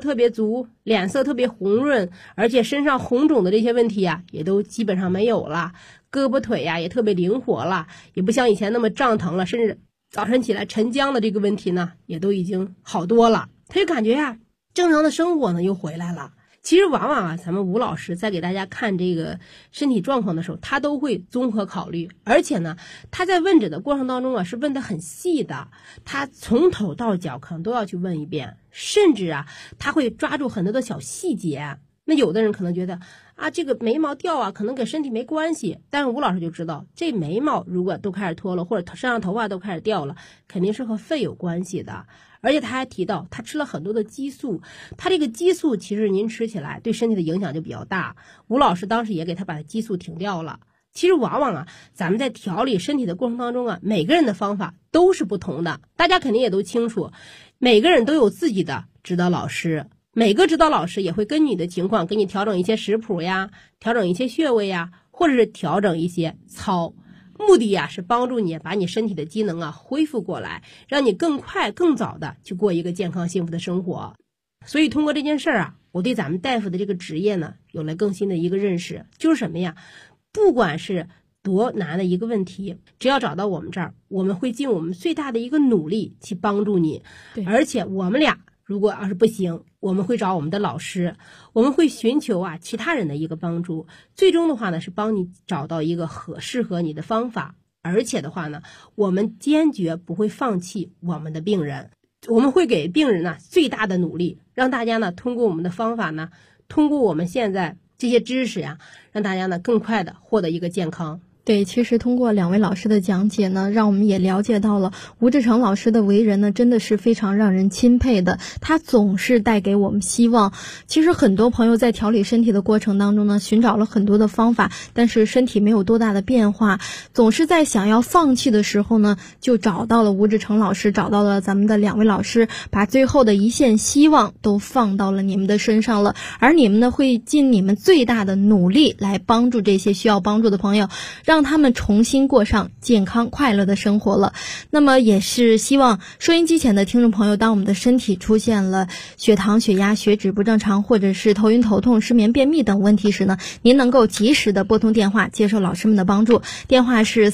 特别足，脸色特别红润，而且身上红肿的这些问题啊，也都基本上没有了，胳膊腿呀也特别灵活了，也不像以前那么胀疼了，甚至早晨起来晨僵的这个问题呢，也都已经好多了。他就感觉呀，正常的生活呢又回来了。其实往往啊，咱们吴老师在给大家看这个身体状况的时候，他都会综合考虑，而且呢，他在问诊的过程当中啊，是问得很细的，他从头到脚可能都要去问一遍，甚至啊，他会抓住很多的小细节。那有的人可能觉得啊，这个眉毛掉啊，可能跟身体没关系，但是吴老师就知道，这眉毛如果都开始脱了，或者身上头发都开始掉了，肯定是和肺有关系的。而且他还提到，他吃了很多的激素，他这个激素其实您吃起来对身体的影响就比较大。吴老师当时也给他把激素停掉了。其实往往啊，咱们在调理身体的过程当中啊，每个人的方法都是不同的。大家肯定也都清楚，每个人都有自己的指导老师，每个指导老师也会根据你的情况给你调整一些食谱呀，调整一些穴位呀，或者是调整一些操。目的呀是帮助你把你身体的机能啊恢复过来，让你更快更早的去过一个健康幸福的生活。所以通过这件事儿啊，我对咱们大夫的这个职业呢有了更新的一个认识，就是什么呀？不管是多难的一个问题，只要找到我们这儿，我们会尽我们最大的一个努力去帮助你。而且我们俩如果要是不行，我们会找我们的老师，我们会寻求啊其他人的一个帮助，最终的话呢是帮你找到一个适合你的方法。而且的话呢，我们坚决不会放弃我们的病人，我们会给病人呢最大的努力，让大家呢通过我们的方法呢，通过我们现在这些知识呀，让大家呢更快的获得一个健康。 对，其实通过两位老师的讲解呢，让我们也了解到了吴志成老师的为人呢，真的是非常让人钦佩的。他总是带给我们希望。其实很多朋友在调理身体的过程当中呢，寻找了很多的方法，但是身体没有多大的变化，总是在想要放弃的时候呢，就找到了吴志成老师，找到了咱们的两位老师，把最后的一线希望都放到了你们的身上了。而你们呢，会尽你们最大的努力来帮助这些需要帮助的朋友，让他们重新过上健康快乐的生活了。那么也是希望收音机前的听众朋友，当我们的身体出现了血糖、血压、血脂不正常，或者是头晕头痛、失眠、便秘等问题时呢，您能够及时的拨通电话，接受老师们的帮助。电话是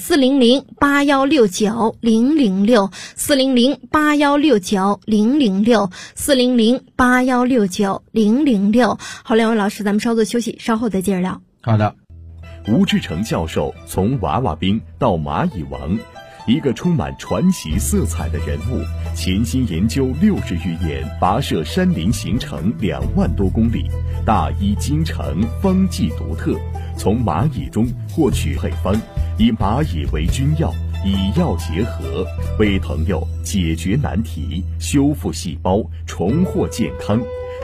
400-8169-006 400-8169-006 400-8169-006。好，两位老师，咱们稍作休息，稍后再接着聊。 好的。吴志成教授从娃娃兵到蚂蚁王，一个充满传奇色彩的人物，潜心研究60余年，跋涉山林行程2万多公里，大医精诚，方剂独特，从蚂蚁中获取配方，以蚂蚁为君药，以药结合，为朋友解决难题，修复细胞，重获健康。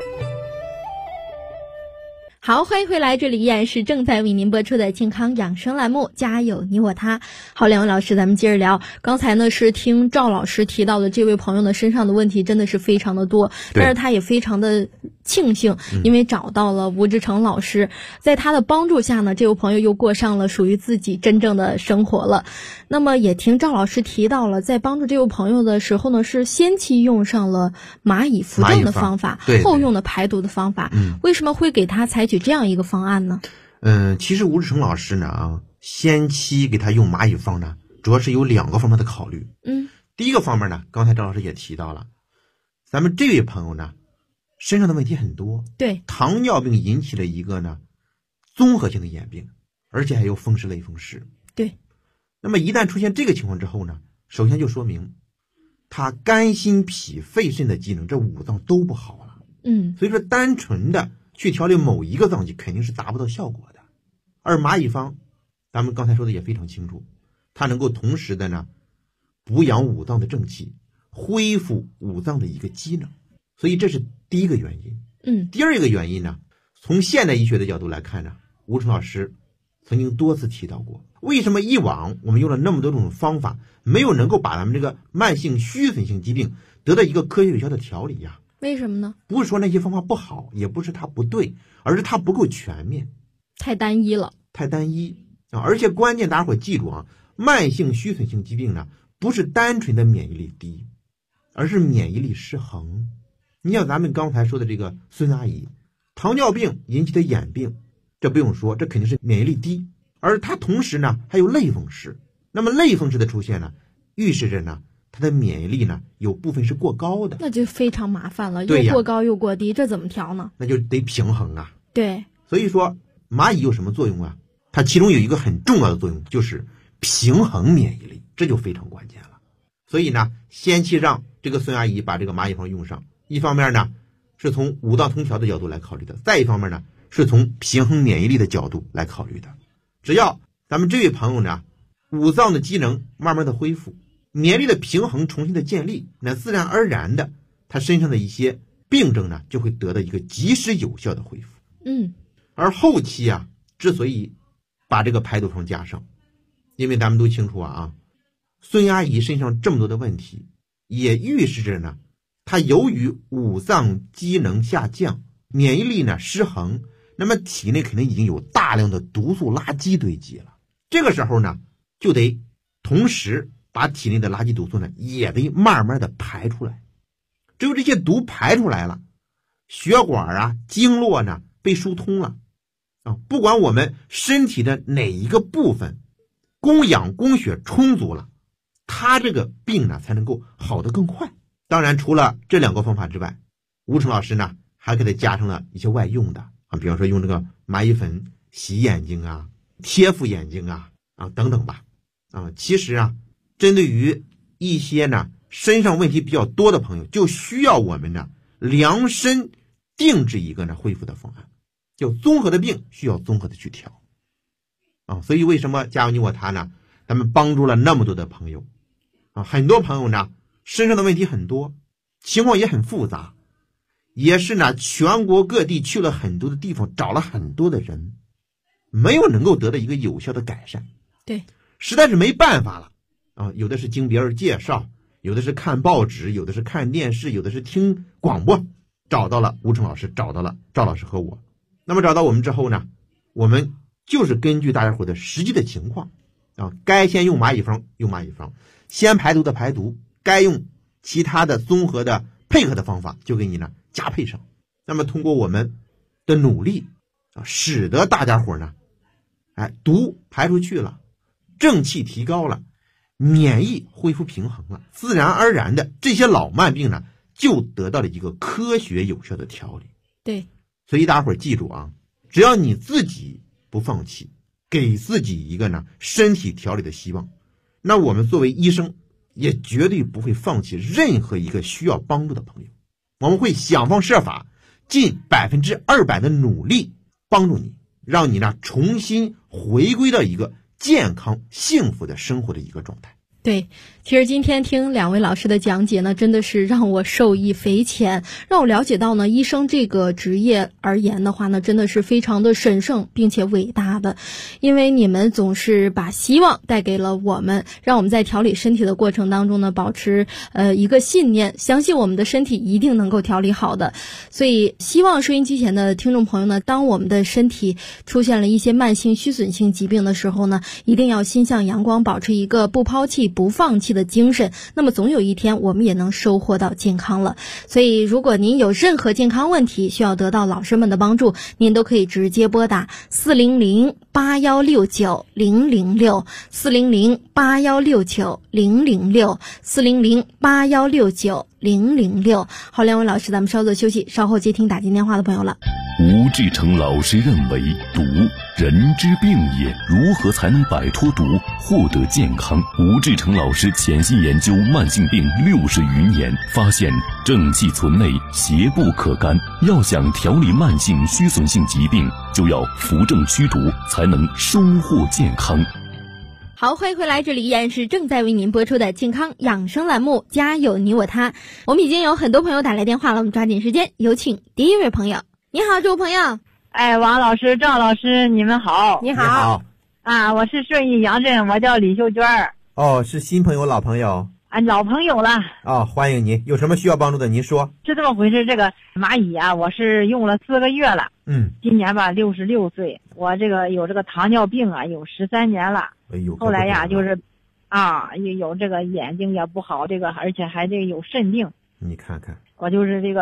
好，欢迎回来，这里依然是正在为您播出的健康养生栏目，家有你我他。好，两位老师，咱们接着聊。刚才呢是听赵老师提到的这位朋友的身上的问题真的是非常的多，但是他也非常的庆幸，因为找到了吴志成老师，在他的帮助下呢，这位朋友又过上了属于自己真正的生活了。那么也听赵老师提到了，在帮助这位朋友的时候呢，是先期用上了蚂蚁扶正的方法，后用的排毒的方法。为什么会给他采取这样一个方案呢？ 其实吴志成老师呢先期给他用蚂蚁方呢，主要是有2个方面的考虑。第一个方面呢，刚才赵老师也提到了，咱们这位朋友呢身上的问题很多， 对， 糖尿病引起了一个呢综合性的眼病，而且还有风湿类风湿。 对， 那么一旦出现这个情况之后呢，首先就说明他肝心脾肺肾的机能，这5脏都不好了。所以说单纯的去调理某一个脏器肯定是达不到效果的。而蚂蚁方咱们刚才说的也非常清楚，它能够同时的呢补养5脏的正气，恢复5脏的一个机能，所以这是第一个原因。第二个原因呢，从现代医学的角度来看呢，吴志成老师曾经多次提到过，为什么以往我们用了那么多种方法，没有能够把咱们这个慢性虚损性疾病得到一个科学有效的调理呀？ 为什么呢？ 不是说那些方法不好，也不是它不对，而是它不够全面， 太单一了， 太单一啊！而且关键大家伙记住啊，慢性虚损性疾病呢，不是单纯的免疫力低，而是免疫力失衡。 你像咱们刚才说的这个孙阿姨，糖尿病引起的眼病，这不用说，这肯定是免疫力低，而它同时呢还有类风湿。那么类风湿的出现呢，预示着呢它的免疫力呢有部分是过高的， 那就非常麻烦了，又过高又过低，这怎么调呢？ 那就得平衡啊。 对， 所以说蚂蚁有什么作用啊？它其中有一个很重要的作用，就是平衡免疫力，这就非常关键了。所以呢，先去让这个孙阿姨把这个蚂蚁方用上，一方面呢是从五脏通调的角度来考虑的，再一方面呢是从平衡免疫力的角度来考虑的。只要咱们这位朋友呢五脏的机能慢慢的恢复，免疫力的平衡重新的建立，那自然而然的他身上的一些病症呢就会得到一个及时有效的恢复。而后期啊，之所以把这个排毒方加上，因为咱们都清楚啊，孙阿姨身上这么多的问题，也预示着呢她由于五脏机能下降，免疫力呢失衡，那么体内肯定已经有大量的毒素垃圾堆积了。这个时候呢就得同时把体内的垃圾毒素呢也得慢慢的排出来。只有这些毒排出来了，血管啊经络呢被疏通了啊，不管我们身体的哪一个部分供氧供血充足了，它这个病呢才能够好得更快。当然除了这两个方法之外，吴成老师呢还给它加上了一些外用的啊，比方说用这个蚂蚁粉洗眼睛啊，贴敷眼睛啊等等吧。其实啊，针对于一些呢身上问题比较多的朋友，就需要我们呢量身定制一个呢恢复的方案，就综合的病需要综合的去调所以为什么加油你我他呢咱们帮助了那么多的朋友很多朋友呢身上的问题很多，情况也很复杂，也是呢全国各地去了很多的地方，找了很多的人，没有能够得到一个有效的改善。 对， 实在是没办法了有的是经别人介绍，有的是看报纸，有的是看电视，有的是听广播，找到了吴成老师，找到了赵老师和我。那么找到我们之后呢，我们就是根据大家伙的实际的情况该先用蚂蚁方用蚂蚁方，先排毒的排毒，该用其他的综合的配合的方法就给你呢加配上。那么通过我们的努力使得大家伙呢毒排出去了，正气提高了，免疫恢复平衡了，自然而然的这些老慢病呢就得到了一个科学有效的调理。 对， 所以大家伙记住只要你自己不放弃，给自己一个呢身体调理的希望，那我们作为医生也绝对不会放弃任何一个需要帮助的朋友，我们会想方设法尽200%的努力帮助你，让你呢重新回归到一个健康幸福的生活的一个状态。 对，其实今天听两位老师的讲解呢，真的是让我受益匪浅，让我了解到呢，医生这个职业而言的话呢，真的是非常的神圣并且伟大的，因为你们总是把希望带给了我们，让我们在调理身体的过程当中呢，保持一个信念，相信我们的身体一定能够调理好的。所以希望收音机前的听众朋友呢，当我们的身体出现了一些慢性虚损性疾病的时候呢，一定要心向阳光，保持一个不抛弃不放弃的精神，那么总有一天我们也能收获到健康了。所以如果您有任何健康问题需要得到老师们的帮助，您都可以直接拨打400-8169-006 400-8169-006 400-8169-006。好，两位老师，咱们稍作休息，稍后接听打进电话的朋友了。 吴志成老师认为，毒人之病也，如何才能摆脱毒，获得健康？吴志成老师潜心研究慢性病60余年，发现正气存内，邪不可干。要想调理慢性虚损性疾病，就要扶正驱毒，才能收获健康。 好，欢迎回来，这里依然是正在为您播出的健康养生栏目，家有你我他。我们已经有很多朋友打来电话了，我们抓紧时间，有请第一位朋友。你好，这位朋友。 王老师、赵老师，你们好。 你好。 我是顺义杨镇，我叫李秀娟。 是新朋友老朋友？ 老朋友了。 欢迎您，有什么需要帮助的您说。 是这么回事，这个蚂蚁我是用了4个月了。今年吧66岁，我这个有这个糖尿病有13年了。后来就是有这个眼睛也不好，这个而且还这个有肾病。 你看看， 我就是这个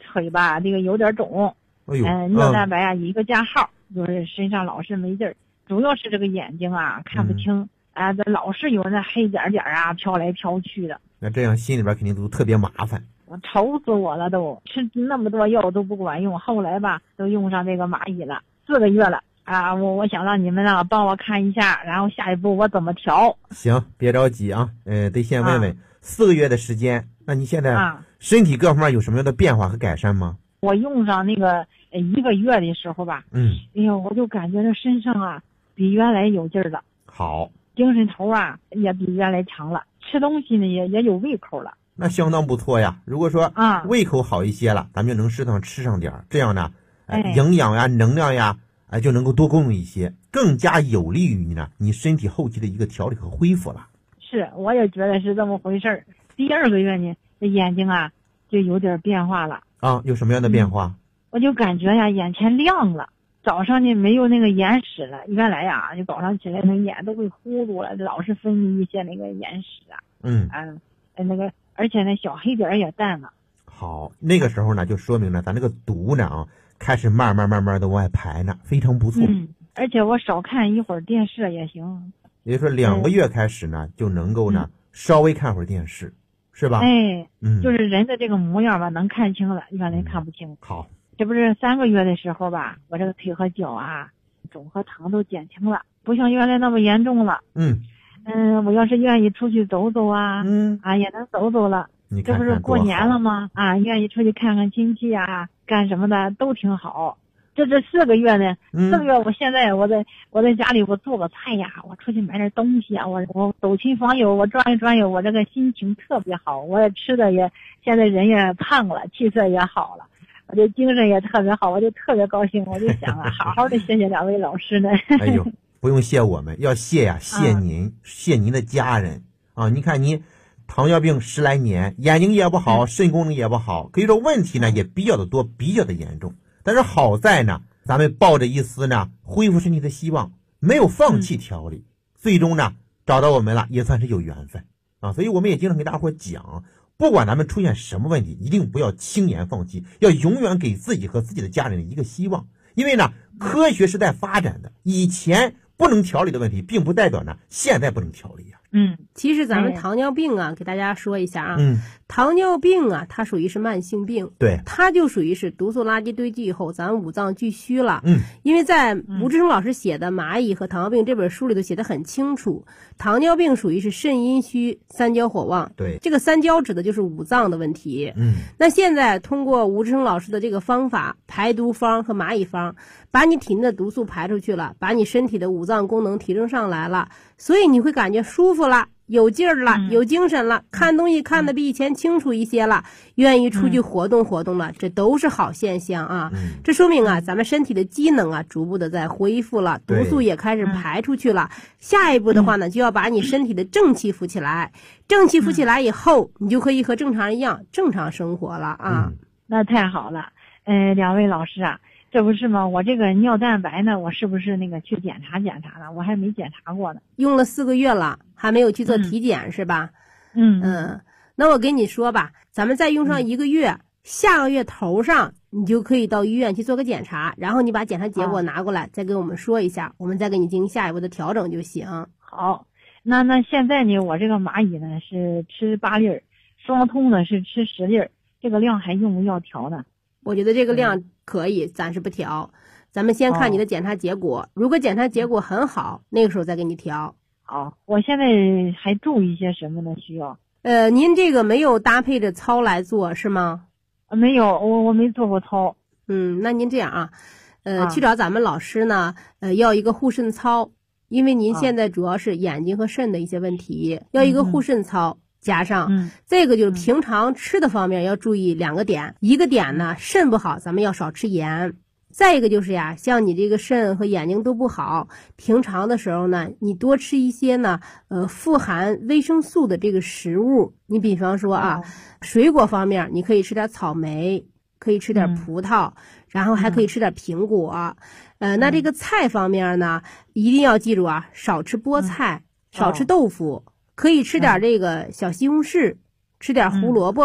腿吧，这个有点肿。尿蛋白啊一个加号，就是身上老是没劲儿，主要是这个眼睛啊看不清，这老是有那黑点点啊飘来飘去的。 那这样心里边肯定都特别麻烦。 我愁死我了，都吃那么多药都不管用，后来吧都用上这个蚂蚁了，4个月了啊！我想让你们帮我看一下，然后下一步我怎么调。 行，别着急啊，得先问问4个月的时间，那你现在身体各方面有什么样的变化和改善吗？ 我用上那个1个月的时候吧，哎呦，我就感觉这身上啊比原来有劲儿了， 好， 精神头啊也比原来强了，吃东西呢也有胃口了。 那相当不错呀。如果说胃口好一些了，咱们就能适当吃上点，这样呢，营养呀、能量呀，就能够多供应一些，更加有利于你身体后期的一个调理和恢复了。 是，我也觉得是这么回事儿。第2个月呢，这眼睛啊就有点变化了。 有什么样的变化？ 我就感觉呀，眼前亮了。早上呢没有那个眼屎了，原来呀就早上起来那眼都会糊涂了，老是分泌一些那个眼屎啊。那个。而且呢，小黑点也淡了。 好，那个时候呢，就说明了咱这个毒呢开始慢慢的往外排呢，非常不错。 而且我少看一会儿电视也行。 也就是说2个月开始呢，就能够呢稍微看会儿电视，是吧？ 就是人的这个模样吧，能看清了，原来看不清。 好， 这不是3个月的时候吧，我这个腿和脚啊，肿和疼都减轻了，不像原来那么严重了。我要是愿意出去走走啊，也能走走了。 你看看这不是过年了吗？愿意出去看看亲戚啊，干什么的都挺好。这4个月呢，4个月我现在我在家里我做个菜呀，我出去买点东西啊，我走亲访友，我转悠，我这个心情特别好。我也吃的也现在人也胖了，气色也好了，我这精神也特别好，我就特别高兴。我就想好好的谢谢2位老师呢。 哎呦，不用谢我们，要谢您，谢您的家人啊！你看你糖尿病10来年，眼睛也不好，肾功能也不好，可以说问题呢也比较的多，比较的严重。但是好在呢，咱们抱着一丝呢恢复身体的希望，没有放弃调理，最终呢找到我们了，也算是有缘分啊！所以我们也经常给大伙讲，不管咱们出现什么问题，一定不要轻言放弃，要永远给自己和自己的家人一个希望。因为呢，科学是在发展的，以前不能调理的问题，并不代表呢现在不能调理啊。 其实咱们糖尿病啊，给大家说一下啊，糖尿病啊，它属于是慢性病， 对， 它就属于是毒素垃圾堆积以后，咱五脏俱虚了。因为在吴志成老师写的《蚂蚁和糖尿病》这本书里头写得很清楚，糖尿病属于是肾阴虚、三焦火旺。 对， 这个三焦指的就是五脏的问题。那现在通过吴志成老师的这个方法，排毒方和蚂蚁方，把你体内的毒素排出去了，把你身体的五脏功能提升上来了，所以你会感觉舒服了，有劲儿了，有精神了，看东西看得比以前清楚一些了，愿意出去活动活动了，这都是好现象啊。这说明啊，咱们身体的机能啊，逐步的在恢复了，毒素也开始排出去了。下一步的话呢，就要把你身体的正气扶起来，正气扶起来以后，你就可以和正常人一样正常生活了啊。 那太好了，2位老师啊，这不是吗？我这个尿蛋白呢，我是不是那个去检查检查了？我还没检查过呢。 用了4个月了，还没有去做体检是吧？那我跟你说吧，咱们再用上1个月，下个月头上你就可以到医院去做个检查，然后你把检查结果拿过来，再跟我们说一下，我们再给你进行下一步的调整就行。 好，那现在呢，我这个蚂蚁呢是吃8粒，双通呢是吃10粒，这个量还用不要调呢？ 我觉得这个量可以暂时不调，咱们先看你的检查结果，如果检查结果很好，那个时候再给你调。 好，我现在还注意些什么呢？需要？ 您这个没有搭配着操来做是吗？ 没有，我没做过操。 那您这样啊，去找咱们老师呢，要一个护肾操，因为您现在主要是眼睛和肾的一些问题，要一个护肾操。加上这个就是平常吃的方面要注意2个点，一个点呢，肾不好，咱们要少吃盐。再一个就是呀，像你这个肾和眼睛都不好，平常的时候呢，你多吃一些呢，富含维生素的这个食物。你比方说啊，水果方面，你可以吃点草莓，可以吃点葡萄，然后还可以吃点苹果。那这个菜方面呢，一定要记住啊，少吃菠菜，少吃豆腐。可以吃点这个小西红柿，吃点胡萝卜，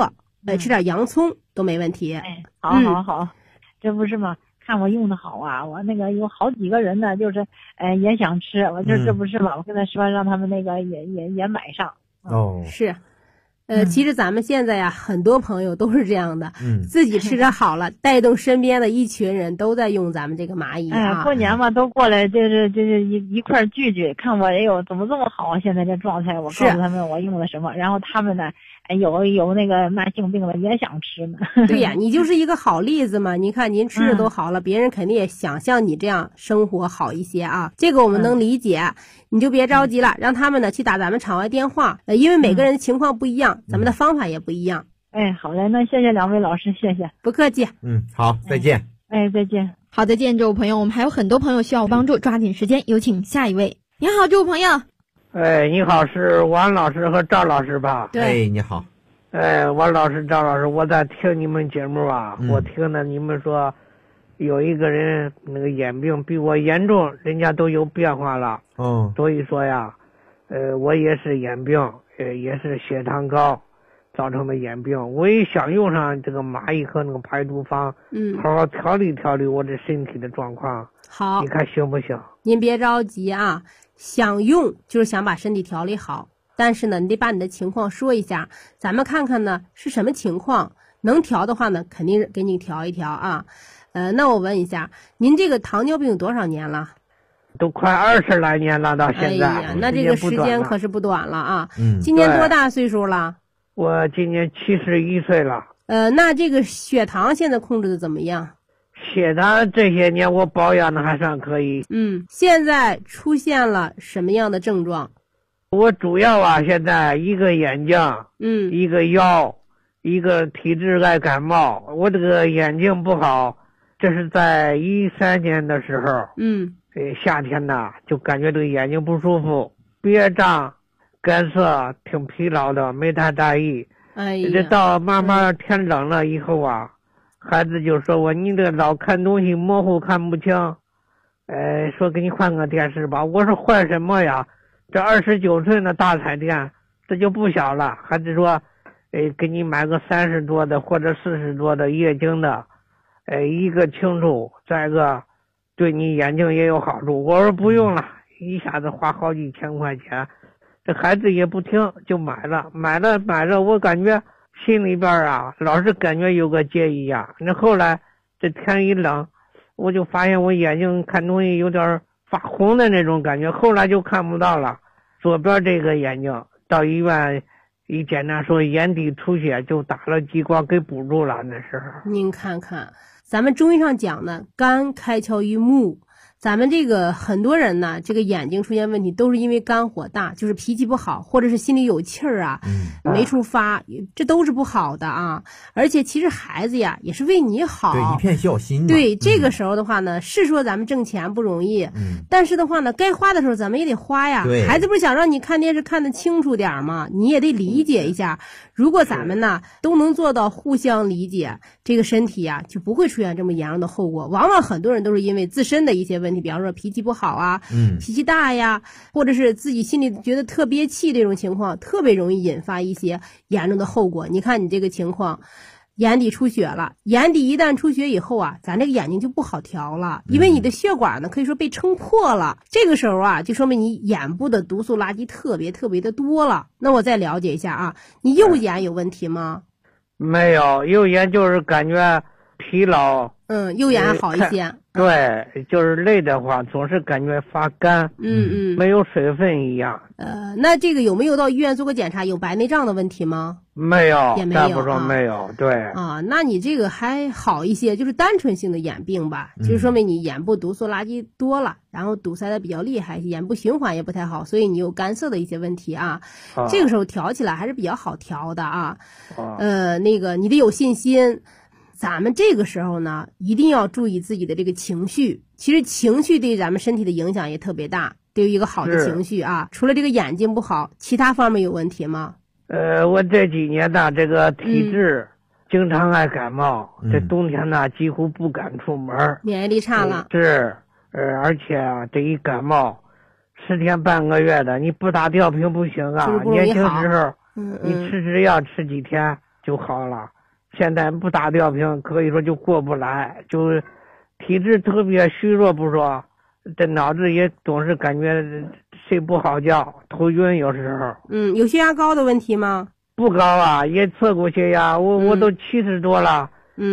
吃点洋葱都没问题。 哎，好，这不是吗？看我用的好啊，我那个有好几个人呢，就是也想吃，我就这不是嘛，我跟他说让他们那个也买上。 是。其实咱们现在呀，很多朋友都是这样的，自己吃着好了，带动身边的一群人都在用咱们这个蚂蚁啊。 过年嘛，都过来就是一块聚，看我怎么这么好啊？现在这状态，我告诉他们我用了什么，然后他们呢，有那个慢性病的也想吃呢。 对呀，你就是一个好例子嘛。你看您吃的都好了，别人肯定也想像你这样生活好一些啊。这个我们能理解，你就别着急了，让他们呢去打咱们场外电话，因为每个人的情况不一样，咱们的方法也不一样。 好嘞，那谢谢两位老师，谢谢。 不客气。 好，再见。 再见。 好，再见，这位朋友，我们还有很多朋友需要帮助，抓紧时间，有请下一位。你好，这位朋友。 你好，是王老师和赵老师吧？ 对， 你好。 王老师、赵老师，我在听你们节目啊，我听了你们说，有一个人那个眼病比我严重，人家都有变化了。所以说呀，我也是眼病，也是血糖高造成的眼病。我也想用上这个蚂蚁和那个排毒方，好好调理调理我这身体的状况。 好， 你看行不行？ 您别着急啊，想用就是想把身体调理好。但是呢，你得把你的情况说一下，咱们看看呢是什么情况，能调的话呢，肯定给你调一调啊。那我问一下，您这个糖尿病有多少年了？ 都快20来年了，到现在。 哎呀，那这个时间可是不短了啊。今年多大岁数了？ 我今年71岁了。 那这个血糖现在控制的怎么样？ 血糖这些年我保养的还算可以。 现在出现了什么样的症状？ 我主要啊，现在一个眼睛，一个腰，一个体质爱感冒。我这个眼睛不好，这是在13年的时候，夏天呐，就感觉这个眼睛不舒服，憋胀，干涩，挺疲劳的，没太在意。这到慢慢天冷了以后啊，孩子就说你这老看东西模糊看不清，说给你换个电视吧。我说换什么呀？这29寸的大彩电，这就不小了。孩子说，给你买个30多的或者40多的液晶的，一个清楚，再一个对你眼睛也有好处。我说不用了，一下子花好几千块钱，这孩子也不听，就买了，我感觉心里边啊，老是感觉有个结一样。那后来这天一冷，我就发现我眼睛看东西有点发红的那种感觉，后来就看不到了。左边这个眼睛到医院一检查说眼底出血，就打了激光给补住了。那时候您看看，咱们中医上讲呢，肝开窍于目。咱们这个很多人呢，这个眼睛出现问题都是因为肝火大，就是脾气不好，或者是心里有气儿啊，没处发，这都是不好的啊。而且其实孩子呀也是为你好， 对，一片孝心。 对，这个时候的话呢，是说咱们挣钱不容易，但是的话呢，该花的时候咱们也得花呀。孩子不是想让你看电视看得清楚点吗？你也得理解一下。如果咱们呢都能做到互相理解，这个身体呀就不会出现这么严重的后果。往往很多人都是因为自身的一些问题，比方说脾气不好啊，脾气大呀，或者是自己心里觉得特憋气，这种情况特别容易引发一些严重的后果。你看你这个情况，眼底出血了，眼底一旦出血以后啊，咱这个眼睛就不好调了，因为你的血管呢可以说被撑破了。这个时候啊，就说明你眼部的毒素垃圾特别的多了。那我再了解一下啊，你右眼有问题吗？ 没有，右眼就是感觉疲劳。 右眼好一些。 对，就是累的话，总是感觉发干，没有水分一样。 那这个有没有到医院做过检查？有白内障的问题吗？ 没有， 也没有不说没有。对啊，那你这个还好一些，就是单纯性的眼病吧，就是说明你眼部毒素垃圾多了，然后堵塞的比较厉害，眼部循环也不太好，所以你有干涩的一些问题啊。这个时候调起来还是比较好调的啊。那个你得有信心。咱们这个时候呢，一定要注意自己的这个情绪。其实情绪对咱们身体的影响也特别大，得有一个好的情绪啊。除了这个眼睛不好，其他方面有问题吗？ 我这几年呢，这个体质经常爱感冒，这冬天呢几乎不敢出门， 免疫力差了。 是，而且啊，这一感冒10天半个月的，你不打吊瓶不行啊。年轻时候，你吃药吃几天， 就好了。现在不打吊瓶，可以说就过不来，就是体质特别虚弱不说，这脑子也总是感觉睡不好觉，头晕有时候。 有血压高的问题吗？ 不高啊，也测过血压，我都70多了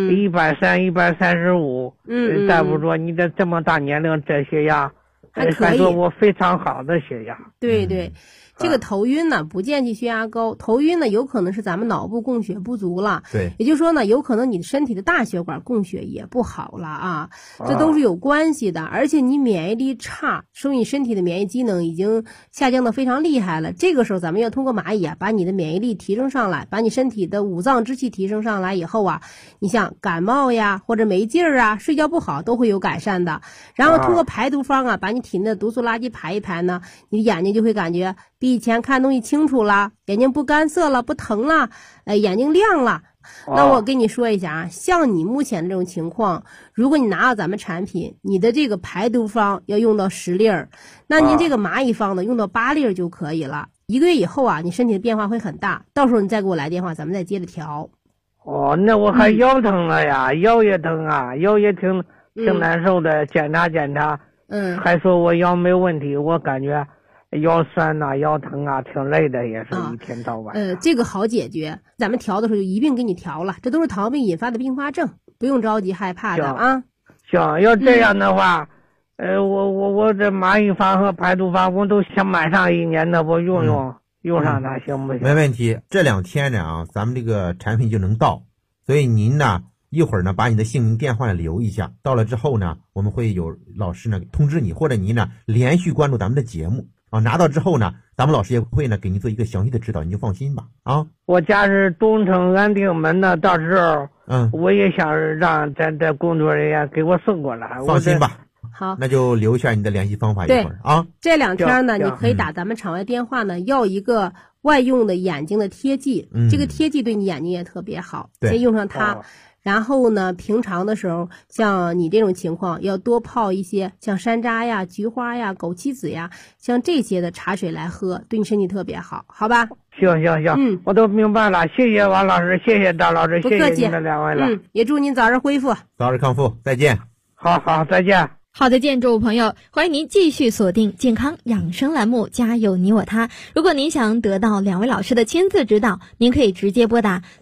，130、135。大夫说你这么大年龄这血压，还说我非常好的血压。 对对。这个头晕呢，不见其血压高，头晕呢，有可能是咱们脑部供血不足了。 对， 也就是说呢，有可能你身体的大血管供血也不好了啊，这都是有关系的。而且你免疫力差，说明你身体的免疫机能已经下降的非常厉害了。这个时候，咱们要通过蚂蚁啊，把你的免疫力提升上来，把你身体的五脏之气提升上来以后啊，你像感冒呀，或者没劲儿啊，睡觉不好都会有改善的。然后通过排毒方啊，把你体内的毒素垃圾排一排呢，你的眼睛就会感觉比以前看东西清楚了，眼睛不干涩了，不疼了，眼睛亮了。那我跟你说一下啊，像你目前这种情况，如果你拿到咱们产品，你的这个排毒方要用到10粒儿，那您这个蚂蚁方呢，用到8粒儿就可以了。1个月以后啊，你身体的变化会很大，到时候你再给我来电话，咱们再接着调。 那我还腰疼了呀，腰也疼啊，腰也挺难受的，检查，还说我腰没问题，我感觉腰酸呐，腰疼啊，挺累的，也是一天到晚。 这个好解决，咱们调的时候就一并给你调了，这都是糖尿病引发的并发症，不用着急害怕的啊。 行，要这样的话，我这蚂蚁方和排毒方我都想买上1年的，我用上它行不行？ 没问题，这2天呢啊，咱们这个产品就能到，所以您呢一会儿呢把你的姓名电话留一下，到了之后呢，我们会有老师呢通知你，或者您呢连续关注咱们的节目。拿到之后呢，咱们老师也会呢给您做一个详细的指导，你就放心吧啊。 我家是东城安定门的，到时候我也想让咱的工作人员给我送过来。 放心吧。 好， 那就留下你的联系方法一会儿啊。 这2天呢，你可以打咱们场外电话呢，要一个外用的眼睛的贴剂，这个贴剂对你眼睛也特别好，先用上它。然后呢，平常的时候，像你这种情况，要多泡一些像山楂呀、菊花呀、枸杞子呀，像这些的茶水来喝，对你身体特别好，好吧？ 行，我都明白了，谢谢王老师，谢谢赵老师，谢谢你们2位了。 也祝您早日恢复， 早日康复，再见。 好，再见。 好的，见诸位朋友，欢迎您继续锁定健康养生栏目，家有你我他。如果您想得到2位老师的亲自指导，您可以直接拨打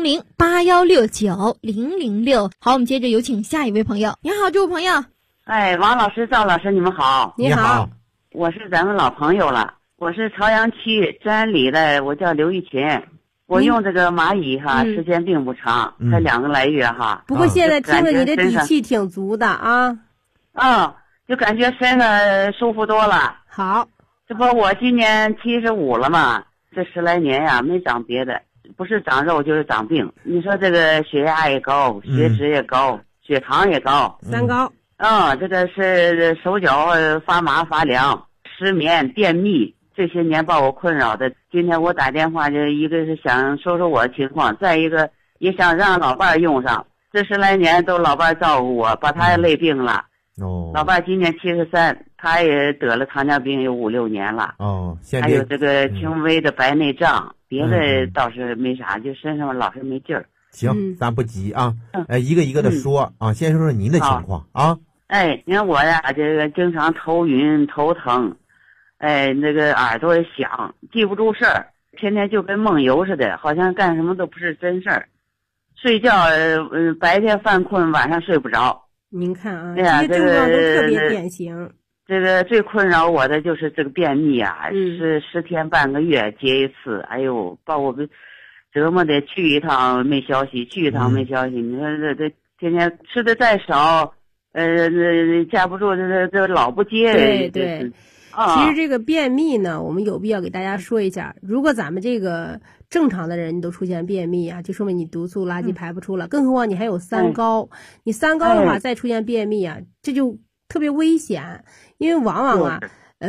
400-8169-006。好，我们接着有请下一位朋友。你好，这位朋友。 王老师、赵老师，你们好。 你好， 我是咱们老朋友了，我是朝阳区瞻里的，我叫刘玉琴。我用这个蚂蚁时间并不长，才2个来月哈。 不过现在听着你的底气挺足的啊。 就感觉身上舒服多了。 好， 这不我今年75了嘛，这10来年呀没长别的，不是长肉就是长病。你说这个血压也高，血脂也高，血糖也高 ，3高。 这个是手脚发麻发凉，失眠便秘，这些年把我困扰的。今天我打电话就一个是想说说我的情况，再一个也想让老伴用上。这10来年都老伴照顾我，把他也累病了。老伴今年73，他也得了糖尿病有5、6年了。还有这个轻微的白内障，别的倒是没啥，就身上老是没劲儿。 行，咱不急啊，一个一个的说啊，先说说您的情况啊。 你看我呀，这个经常头晕头疼，那个耳朵也响，记不住事儿，天天就跟梦游似的，好像干什么都不是真事儿。睡觉白天犯困，晚上睡不着。 您看啊，这些症状都特别典型。 这个最困扰我的就是这个便秘啊，是10天半个月结一次，哎呦，把我们折磨的去一趟没消息，去一趟没消息。你说这天天吃的再少，架不住这老不接。 对。其实这个便秘呢，我们有必要给大家说一下，如果咱们这个正常的人你都出现便秘啊，就说明你毒素垃圾排不出了，更何况你还有3高，你3高的话再出现便秘啊，这就特别危险，因为往往啊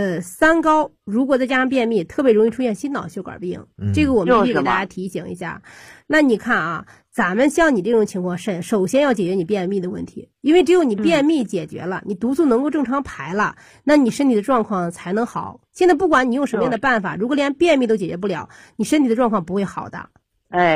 3高如果再加上便秘，特别容易出现心脑血管病，这个我们必须给大家提醒一下。那你看啊，咱们像你这种情况，首先要解决你便秘的问题，因为只有你便秘解决了，你毒素能够正常排了，那你身体的状况才能好。现在不管你用什么样的办法，如果连便秘都解决不了，你身体的状况不会好的。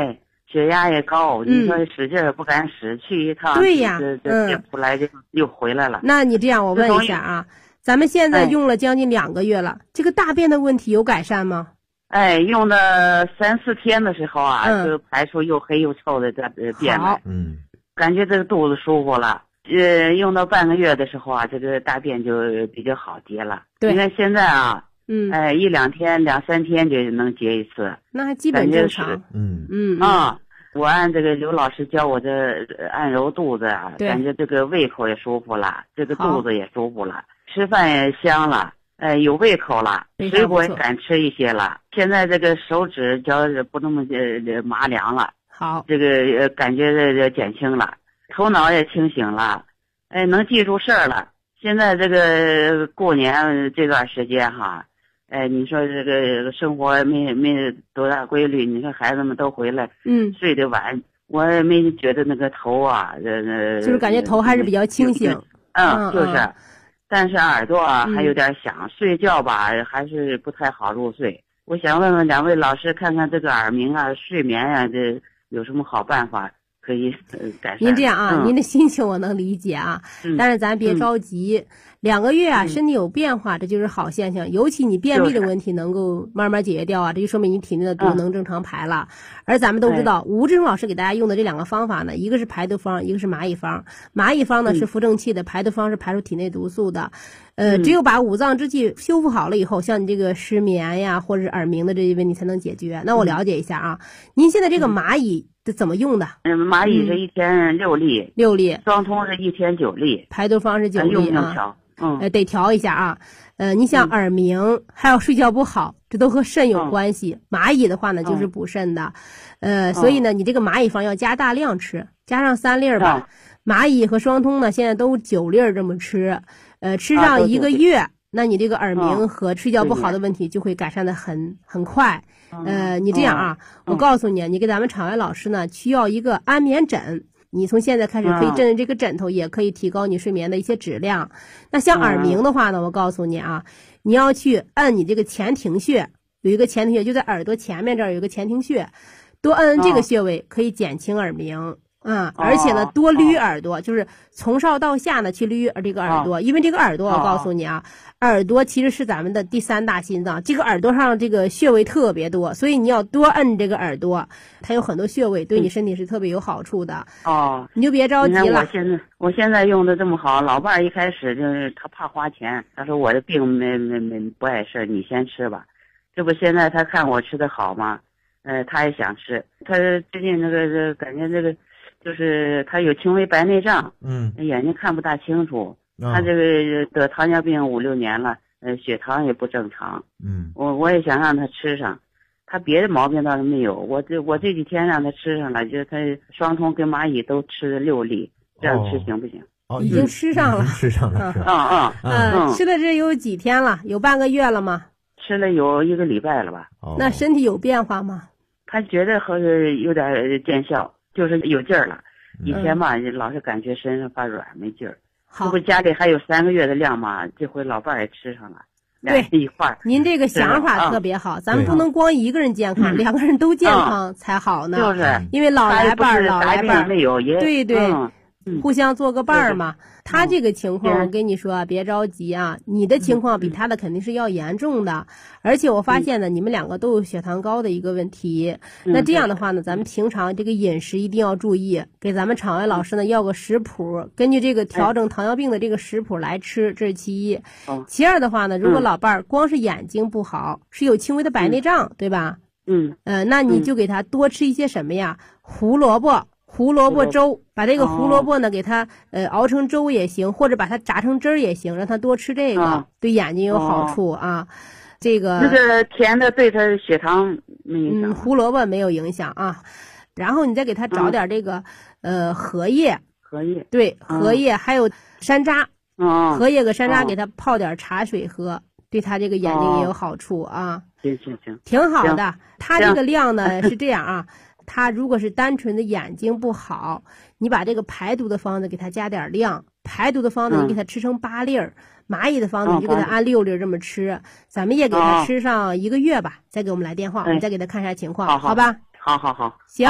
血压也高，你说使劲也不敢使，去一趟对呀， 这出来就又回来了。 那你这样，我问一下啊，咱们现在用了将近2个月了，这个大便的问题有改善吗？ 用了3、4天的时候啊，就排出又黑又臭的这便来，感觉这个肚子舒服了。用到半个月的时候啊，这个大便就比较好结了。 对， 你看现在啊，1、2天、2、3天就能结一次， 那还基本正常。 我按这个刘老师教我的按揉肚子啊，感觉这个胃口也舒服了，这个肚子也舒服了，吃饭也香了，有胃口了，水果也敢吃一些了。现在这个手指脚不那么麻凉了， 好， 这个感觉减轻了，头脑也清醒了，能记住事儿了。现在这个过年这段时间哈，你说这个生活没多大规律，你说孩子们都回来，睡得晚，我也没觉得那个头啊， 就是感觉头还是比较清醒， 就是，但是耳朵啊还有点响，睡觉吧还是不太好入睡。我想问问2位老师，看看这个耳鸣啊、睡眠啊，这有什么好办法可以改善？ 您这样啊，您的心情我能理解啊，但是咱别着急。2个月啊，身体有变化，这就是好现象。尤其你便秘的问题能够慢慢解决掉啊，这就说明你体内的毒能正常排了。而咱们都知道，吴志成老师给大家用的这2个方法呢，一个是排毒方，一个是蚂蚁方。蚂蚁方呢是扶正气的，排毒方是排出体内毒素的。只有把五脏之气修复好了以后，像你这个失眠呀，或者是耳鸣的这些问题才能解决。那我了解一下啊，您现在这个蚂蚁怎么用的？ 蚂蚁是1天6粒 ，6粒， 双通是1天9粒， 排毒方是9粒啊。得调一下啊。你想耳鸣，还有睡觉不好，这都和肾有关系。蚂蚁的话呢，就是补肾的。所以呢，你这个蚂蚁方要加大量吃，加上3粒吧。蚂蚁和双通呢，现在都9粒这么吃。吃上1个月，那你这个耳鸣和睡觉不好的问题就会改善的很快。你这样啊，我告诉你，你给咱们场外老师呢，需要一个安眠枕。你从现在开始可以枕这个枕头，也可以提高你睡眠的一些质量。那像耳鸣的话呢，我告诉你啊，你要去按你这个前庭穴，有一个前庭穴就在耳朵前面这儿有一个前庭穴，多按这个穴位可以减轻耳鸣。而且呢，多捋耳朵，就是从上到下呢去捋这个耳朵，因为这个耳朵，我告诉你啊，耳朵其实是咱们的第3大心脏，这个耳朵上这个穴位特别多，所以你要多摁这个耳朵，它有很多穴位，对你身体是特别有好处的。你就别着急了。 我现在用的这么好，老伴儿一开始就是他怕花钱，他说我的病没不碍事，你先吃吧。这不现在他看我吃的好吗？他也想吃，他最近那个感觉这个。就是他有轻微白内障，眼睛看不大清楚。他这个得糖尿病5、6年了，血糖也不正常。我也想让他吃上，他别的毛病倒是没有。我这几天让他吃上了，就他双通跟蚂蚁都吃6粒，这样吃行不行？ 已经吃上了， 吃上了是吧？吃了这有几天了？有半个月了吗？ 吃了有1个礼拜了吧？ 那身体有变化吗？ 他觉得好像有点见效。就是有劲儿了，以前嘛老是感觉身上发软没劲儿。这不家里还有3个月的量嘛，这回老伴儿也吃上了， 对一块儿。 您这个想法特别好，咱们不能光一个人健康，2个人都健康才好呢。 就是， 因为老来伴儿没有也对对。互相做个伴儿嘛。他这个情况，我跟你说啊，别着急啊，你的情况比他的肯定是要严重的。而且我发现呢，你们2个都有血糖高的一个问题。那这样的话呢，咱们平常这个饮食一定要注意，给咱们场外老师呢要个食谱，根据这个调整糖尿病的这个食谱来吃，这是其一。其二的话呢，如果老伴儿光是眼睛不好，是有轻微的白内障，对吧？那你就给他多吃一些什么呀？胡萝卜粥，把这个胡萝卜呢给它熬成粥也行，或者把它榨成汁儿也行，让他多吃这个，对眼睛有好处啊。这个那个甜的对他血糖没影响， 胡萝卜没有影响啊。然后你再给他找点这个荷叶，对，荷叶还有山楂，荷叶和山楂给他泡点茶水喝，对他这个眼睛也有好处啊。 行， 挺好的。他这个量呢是这样啊。他如果是单纯的眼睛不好，你把这个排毒的方子给他加点量，排毒的方子你给他吃成8粒儿，蚂蚁的方子你就给他按6粒这么吃，咱们也给他吃上1个月吧，再给我们来电话，我们再给他看一下情况，好吧？ 好。 行，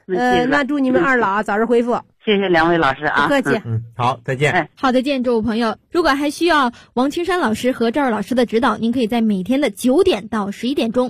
那祝你们二老早日恢复。 谢谢两位老师啊， 不客气。 好，再见。 好，再见，诸位朋友。如果还需要王青山老师和赵二老师的指导，您可以在每天的9点到11点钟